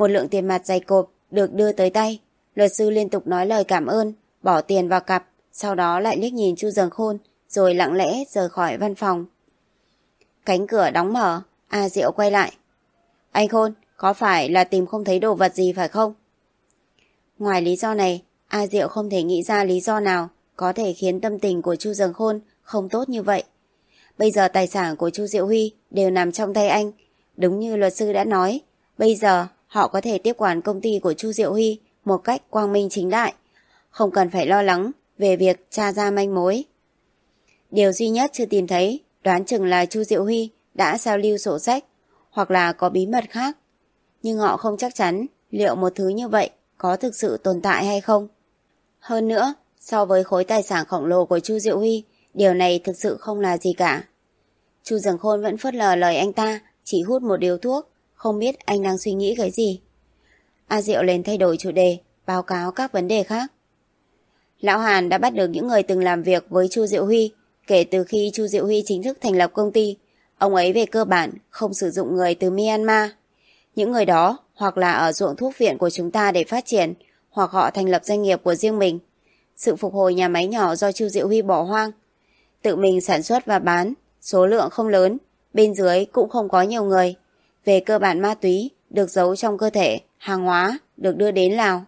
Một lượng tiền mặt dày cộp được đưa tới tay. Luật sư liên tục nói lời cảm ơn, bỏ tiền vào cặp, sau đó lại liếc nhìn Chu Dần Khôn, rồi lặng lẽ rời khỏi văn phòng. Cánh cửa đóng mở, A Diệu quay lại. Anh Khôn, có phải là tìm không thấy đồ vật gì phải không? Ngoài lý do này, A Diệu không thể nghĩ ra lý do nào có thể khiến tâm tình của Chu Dần Khôn không tốt như vậy. Bây giờ tài sản của Chu Diệu Huy đều nằm trong tay anh. Đúng như luật sư đã nói, bây giờ họ có thể tiếp quản công ty của Chu Diệu Huy một cách quang minh chính đại, không cần phải lo lắng về việc tra ra manh mối. Điều duy nhất chưa tìm thấy đoán chừng là Chu Diệu Huy đã sao lưu sổ sách hoặc là có bí mật khác. Nhưng họ không chắc chắn liệu một thứ như vậy có thực sự tồn tại hay không. Hơn nữa, so với khối tài sản khổng lồ của Chu Diệu Huy, điều này thực sự không là gì cả. Chu Dần Khôn vẫn phớt lờ lời anh ta, chỉ hút một điếu thuốc, không biết anh đang suy nghĩ cái gì. A Diệu liền thay đổi chủ đề, báo cáo các vấn đề khác. Lão Hàn đã bắt được những người từng làm việc với Chu Diệu Huy. Kể từ khi Chu Diệu Huy chính thức thành lập công ty, ông ấy về cơ bản không sử dụng người từ Myanmar. Những người đó hoặc là ở ruộng thuốc viện của chúng ta để phát triển, hoặc họ thành lập doanh nghiệp của riêng mình. Sự phục hồi nhà máy nhỏ do Chu Diệu Huy bỏ hoang. Tự mình sản xuất và bán, số lượng không lớn, bên dưới cũng không có nhiều người. Về cơ bản ma túy được giấu trong cơ thể, hàng hóa được đưa đến Lào.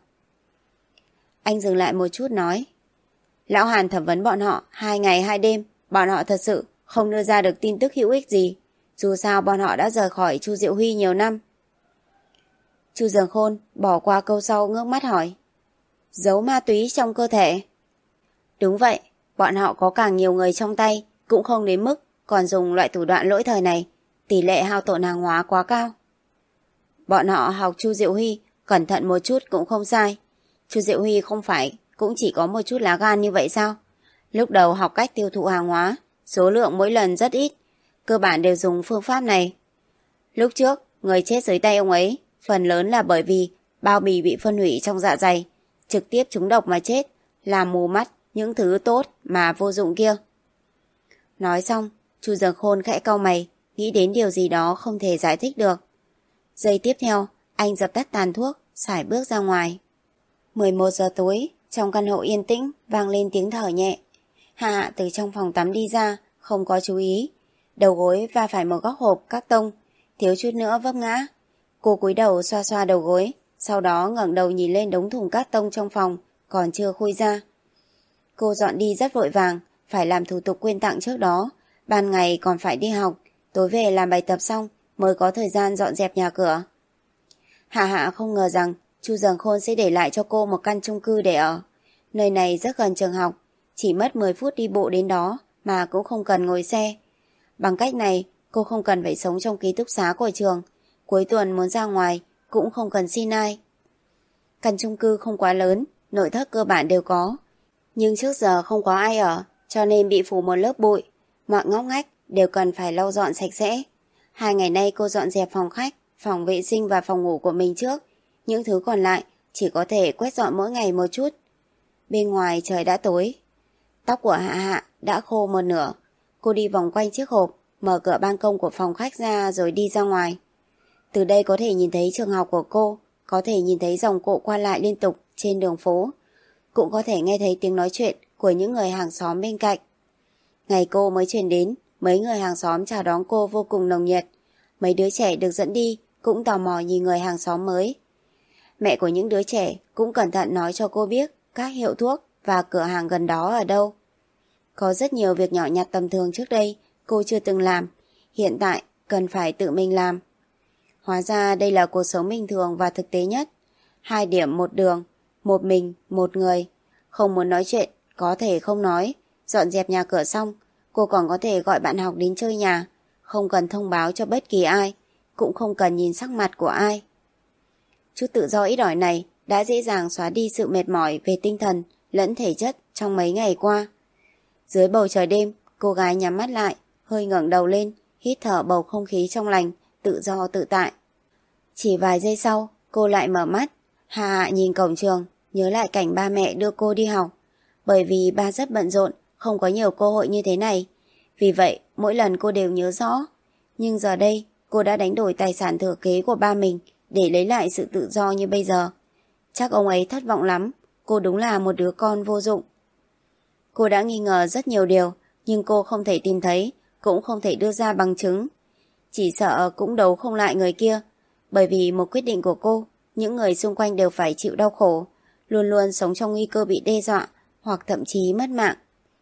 Anh dừng lại một chút nói. Lão Hàn thẩm vấn bọn họ hai ngày hai đêm, bọn họ thật sự không đưa ra được tin tức hữu ích gì. Dù sao bọn họ đã rời khỏi Chu Diệu Huy nhiều năm. Chu Dần Khôn bỏ qua câu sau, ngước mắt hỏi. Giấu ma túy trong cơ thể? Đúng vậy, bọn họ có càng nhiều người trong tay, cũng không đến mức còn dùng loại thủ đoạn lỗi thời này. Tỷ lệ hao tổn hàng hóa quá cao. Bọn họ học Chu Diệu Huy, cẩn thận một chút cũng không sai. Chu Diệu Huy không phải cũng chỉ có một chút lá gan như vậy sao? Lúc đầu học cách tiêu thụ hàng hóa, số lượng mỗi lần rất ít, cơ bản đều dùng phương pháp này. Lúc trước, người chết dưới tay ông ấy, phần lớn là bởi vì bao bì bị phân hủy trong dạ dày, trực tiếp trúng độc mà chết, làm mù mắt những thứ tốt mà vô dụng kia. Nói xong, Chu Dần Khôn khẽ cau mày, nghĩ đến điều gì đó không thể giải thích được. Giây tiếp theo, anh dập tắt tàn thuốc, sải bước ra ngoài. mười một giờ tối, trong căn hộ yên tĩnh vang lên tiếng thở nhẹ. Hạ Hạ từ trong phòng tắm đi ra, không có chú ý. Đầu gối va phải một góc hộp các tông, thiếu chút nữa vấp ngã. Cô cúi đầu xoa xoa đầu gối, sau đó ngẩng đầu nhìn lên đống thùng cát tông trong phòng, còn chưa khui ra. Cô dọn đi rất vội vàng, phải làm thủ tục quyên tặng trước đó. Ban ngày còn phải đi học, tối về làm bài tập xong mới có thời gian dọn dẹp nhà cửa. Hạ Hạ không ngờ rằng Chu Dần Khôn sẽ để lại cho cô một căn chung cư để ở. Nơi này rất gần trường học, chỉ mất mười phút đi bộ đến đó mà cũng không cần ngồi xe. Bằng cách này, cô không cần phải sống trong ký túc xá của trường. Cuối tuần muốn ra ngoài cũng không cần xin ai. Căn chung cư không quá lớn, nội thất cơ bản đều có. Nhưng trước giờ không có ai ở, cho nên bị phủ một lớp bụi. Mọi ngóc ngách đều cần phải lau dọn sạch sẽ. Hai ngày nay cô dọn dẹp phòng khách, phòng vệ sinh và phòng ngủ của mình trước. Những thứ còn lại chỉ có thể quét dọn mỗi ngày một chút. Bên ngoài trời đã tối. Tóc của Hạ Hạ đã khô một nửa. Cô đi vòng quanh chiếc hộp, mở cửa ban công của phòng khách ra rồi đi ra ngoài. Từ đây có thể nhìn thấy trường học của cô, có thể nhìn thấy dòng cộ qua lại liên tục trên đường phố. Cũng có thể nghe thấy tiếng nói chuyện của những người hàng xóm bên cạnh. Ngày cô mới chuyển đến, mấy người hàng xóm chào đón cô vô cùng nồng nhiệt. Mấy đứa trẻ được dẫn đi cũng tò mò nhìn người hàng xóm mới. Mẹ của những đứa trẻ cũng cẩn thận nói cho cô biết các hiệu thuốc và cửa hàng gần đó ở đâu. Có rất nhiều việc nhỏ nhặt tầm thường trước đây cô chưa từng làm, hiện tại cần phải tự mình làm. Hóa ra đây là cuộc sống bình thường và thực tế nhất. Hai điểm một đường, một mình, một người. Không muốn nói chuyện, có thể không nói. Dọn dẹp nhà cửa xong, cô còn có thể gọi bạn học đến chơi nhà. Không cần thông báo cho bất kỳ ai, cũng không cần nhìn sắc mặt của ai. Chút tự do ít ỏi này đã dễ dàng xóa đi sự mệt mỏi về tinh thần lẫn thể chất trong mấy ngày qua. Dưới bầu trời đêm, cô gái nhắm mắt lại, hơi ngẩng đầu lên, hít thở bầu không khí trong lành, tự do tự tại. Chỉ vài giây sau, cô lại mở mắt. Hạ Hạ nhìn cổng trường, nhớ lại cảnh ba mẹ đưa cô đi học. Bởi vì ba rất bận rộn, không có nhiều cơ hội như thế này. Vì vậy, mỗi lần cô đều nhớ rõ. Nhưng giờ đây, cô đã đánh đổi tài sản thừa kế của ba mình để lấy lại sự tự do như bây giờ. Chắc ông ấy thất vọng lắm, cô đúng là một đứa con vô dụng. Cô đã nghi ngờ rất nhiều điều, nhưng cô không thể tìm thấy, cũng không thể đưa ra bằng chứng. Chỉ sợ cũng đấu không lại người kia, bởi vì một quyết định của cô, những người xung quanh đều phải chịu đau khổ, luôn luôn sống trong nguy cơ bị đe dọa hoặc thậm chí mất mạng.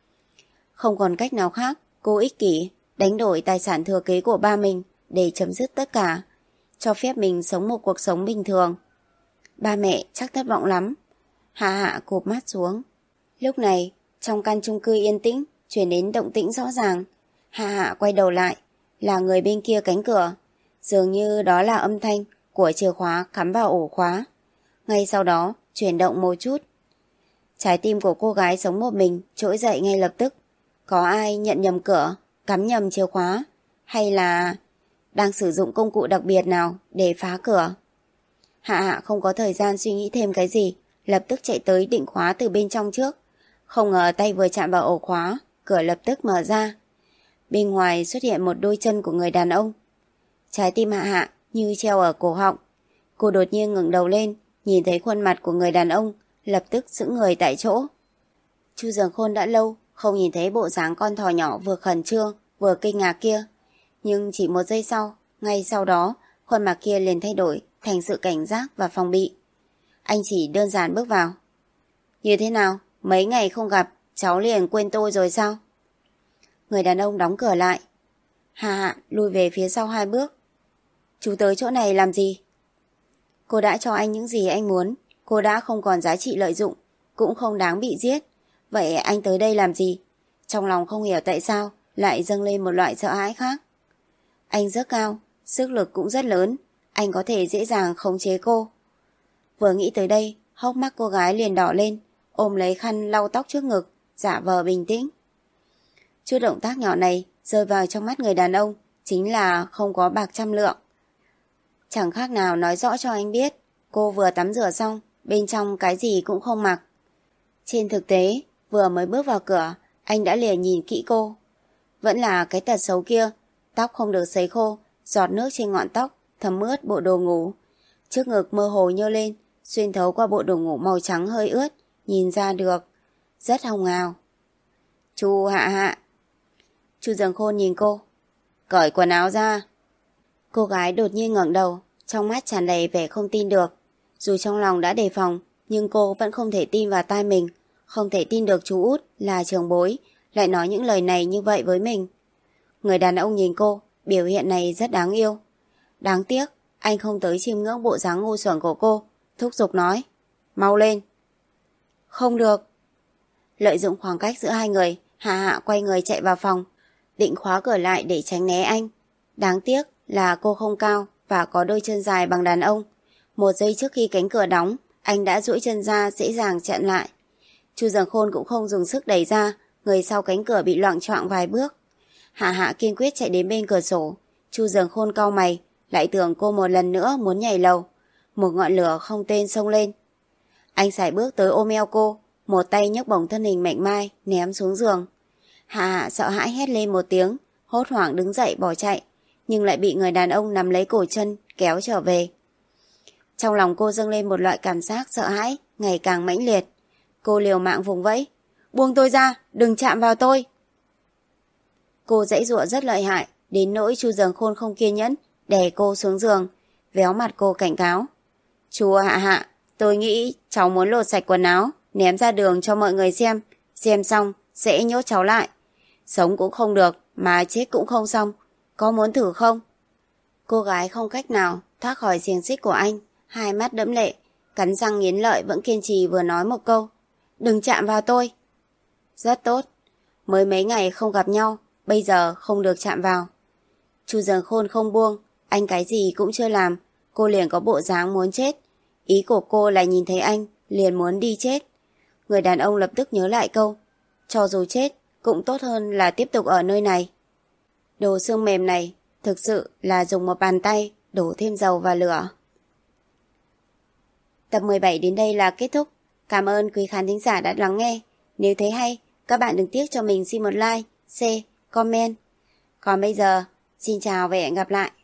Không còn cách nào khác, cô ích kỷ, đánh đổi tài sản thừa kế của ba mình để chấm dứt tất cả, cho phép mình sống một cuộc sống bình thường. Ba mẹ chắc thất vọng lắm. Hạ Hạ cụp mắt xuống. Lúc này, trong căn chung cư yên tĩnh, truyền đến động tĩnh rõ ràng. Hạ Hạ quay đầu lại, là người bên kia cánh cửa. Dường như đó là âm thanh của chìa khóa cắm vào ổ khóa. Ngay sau đó, chuyển động một chút. Trái tim của cô gái sống một mình trỗi dậy ngay lập tức. Có ai nhận nhầm cửa, cắm nhầm chìa khóa, hay là đang sử dụng công cụ đặc biệt nào để phá cửa? Hạ Hạ không có thời gian suy nghĩ thêm cái gì, lập tức chạy tới định khóa từ bên trong trước. Không ngờ tay vừa chạm vào ổ khóa, cửa lập tức mở ra. Bên ngoài xuất hiện một đôi chân của người đàn ông. Trái tim Hạ Hạ như treo ở cổ họng. Cô đột nhiên ngẩng đầu lên, nhìn thấy khuôn mặt của người đàn ông, lập tức sững người tại chỗ. Chu Dường Khôn đã lâu không nhìn thấy bộ dáng con thỏ nhỏ vừa khẩn trương vừa kinh ngạc kia, nhưng chỉ một giây sau, ngay sau đó, khuôn mặt kia liền thay đổi thành sự cảnh giác và phòng bị. Anh chỉ đơn giản bước vào. Như thế nào, mấy ngày không gặp, cháu liền quên tôi rồi sao? Người đàn ông đóng cửa lại. Hạ Hạ lùi về phía sau hai bước. Chú tới chỗ này làm gì? Cô đã cho anh những gì anh muốn, cô đã không còn giá trị lợi dụng, cũng không đáng bị giết. Vậy anh tới đây làm gì? Trong lòng không hiểu tại sao lại dâng lên một loại sợ hãi khác. Anh rất cao, sức lực cũng rất lớn, anh có thể dễ dàng khống chế cô. Vừa nghĩ tới đây, hốc mắt cô gái liền đỏ lên, ôm lấy khăn lau tóc trước ngực, giả vờ bình tĩnh. Chút động tác nhỏ này rơi vào trong mắt người đàn ông chính là không có bạc trăm lượng. Chẳng khác nào nói rõ cho anh biết cô vừa tắm rửa xong, bên trong cái gì cũng không mặc. Trên thực tế, vừa mới bước vào cửa, anh đã liền nhìn kỹ cô. Vẫn là cái tật xấu kia, tóc không được sấy khô, giọt nước trên ngọn tóc thấm ướt bộ đồ ngủ. Trước ngực mơ hồ nhô lên, xuyên thấu qua bộ đồ ngủ màu trắng hơi ướt, nhìn ra được rất hồng hào. Chu Hạ Hạ. Chu Dường Khôn nhìn cô. Cởi quần áo ra. Cô gái đột nhiên ngẩng đầu, trong mắt tràn đầy vẻ không tin được. Dù trong lòng đã đề phòng, nhưng cô vẫn không thể tin vào tai mình, không thể tin được chú út là trưởng bối lại nói những lời này như vậy với mình. Người đàn ông nhìn cô, biểu hiện này rất đáng yêu. Đáng tiếc, anh không tới chiêm ngưỡng bộ dáng ngu xuẩn của cô, thúc giục nói. Mau lên. Không được. Lợi dụng khoảng cách giữa hai người, Hạ Hạ quay người chạy vào phòng, định khóa cửa lại để tránh né anh. Đáng tiếc là cô không cao và có đôi chân dài bằng đàn ông. Một giây trước khi cánh cửa đóng, anh đã duỗi chân ra dễ dàng chặn lại. Chu Dường Khôn cũng không dùng sức đẩy ra, người sau cánh cửa bị loạng choạng vài bước. Hạ Hạ kiên quyết chạy đến bên cửa sổ. Chu Dường Khôn cau mày, lại tưởng cô một lần nữa muốn nhảy lầu. Một ngọn lửa không tên xông lên. Anh sải bước tới ôm eo cô, một tay nhấc bổng thân hình mảnh mai ném xuống giường. Hạ Hạ sợ hãi hét lên một tiếng, hốt hoảng đứng dậy bỏ chạy, nhưng lại bị người đàn ông nắm lấy cổ chân kéo trở về. Trong lòng cô dâng lên một loại cảm giác sợ hãi ngày càng mãnh liệt. Cô liều mạng vùng vẫy. Buông tôi ra, đừng chạm vào tôi. Cô giãy giụa rất lợi hại, đến nỗi Chu Dường Khôn không kiên nhẫn, đè cô xuống giường, véo mặt cô cảnh cáo. Chú Hạ Hạ, tôi nghĩ cháu muốn lột sạch quần áo, ném ra đường cho mọi người xem, xem xong sẽ nhốt cháu lại. Sống cũng không được, mà chết cũng không xong. Có muốn thử không? Cô gái không cách nào thoát khỏi xiềng xích của anh, hai mắt đẫm lệ, cắn răng nghiến lợi vẫn kiên trì vừa nói một câu. Đừng chạm vào tôi. Rất tốt. Mới mấy ngày không gặp nhau, bây giờ không được chạm vào. Chu Dường Khôn không buông, anh cái gì cũng chưa làm, cô liền có bộ dáng muốn chết. Ý của cô là nhìn thấy anh, liền muốn đi chết. Người đàn ông lập tức nhớ lại câu, cho dù chết, cũng tốt hơn là tiếp tục ở nơi này. Đồ xương mềm này, thực sự là dùng một bàn tay, đổ thêm dầu vào lửa. Tập mười bảy đến đây là kết thúc. Cảm ơn quý khán thính giả đã lắng nghe. Nếu thấy hay, các bạn đừng tiếc cho mình xin một like, share, comment. Còn bây giờ, xin chào và hẹn gặp lại.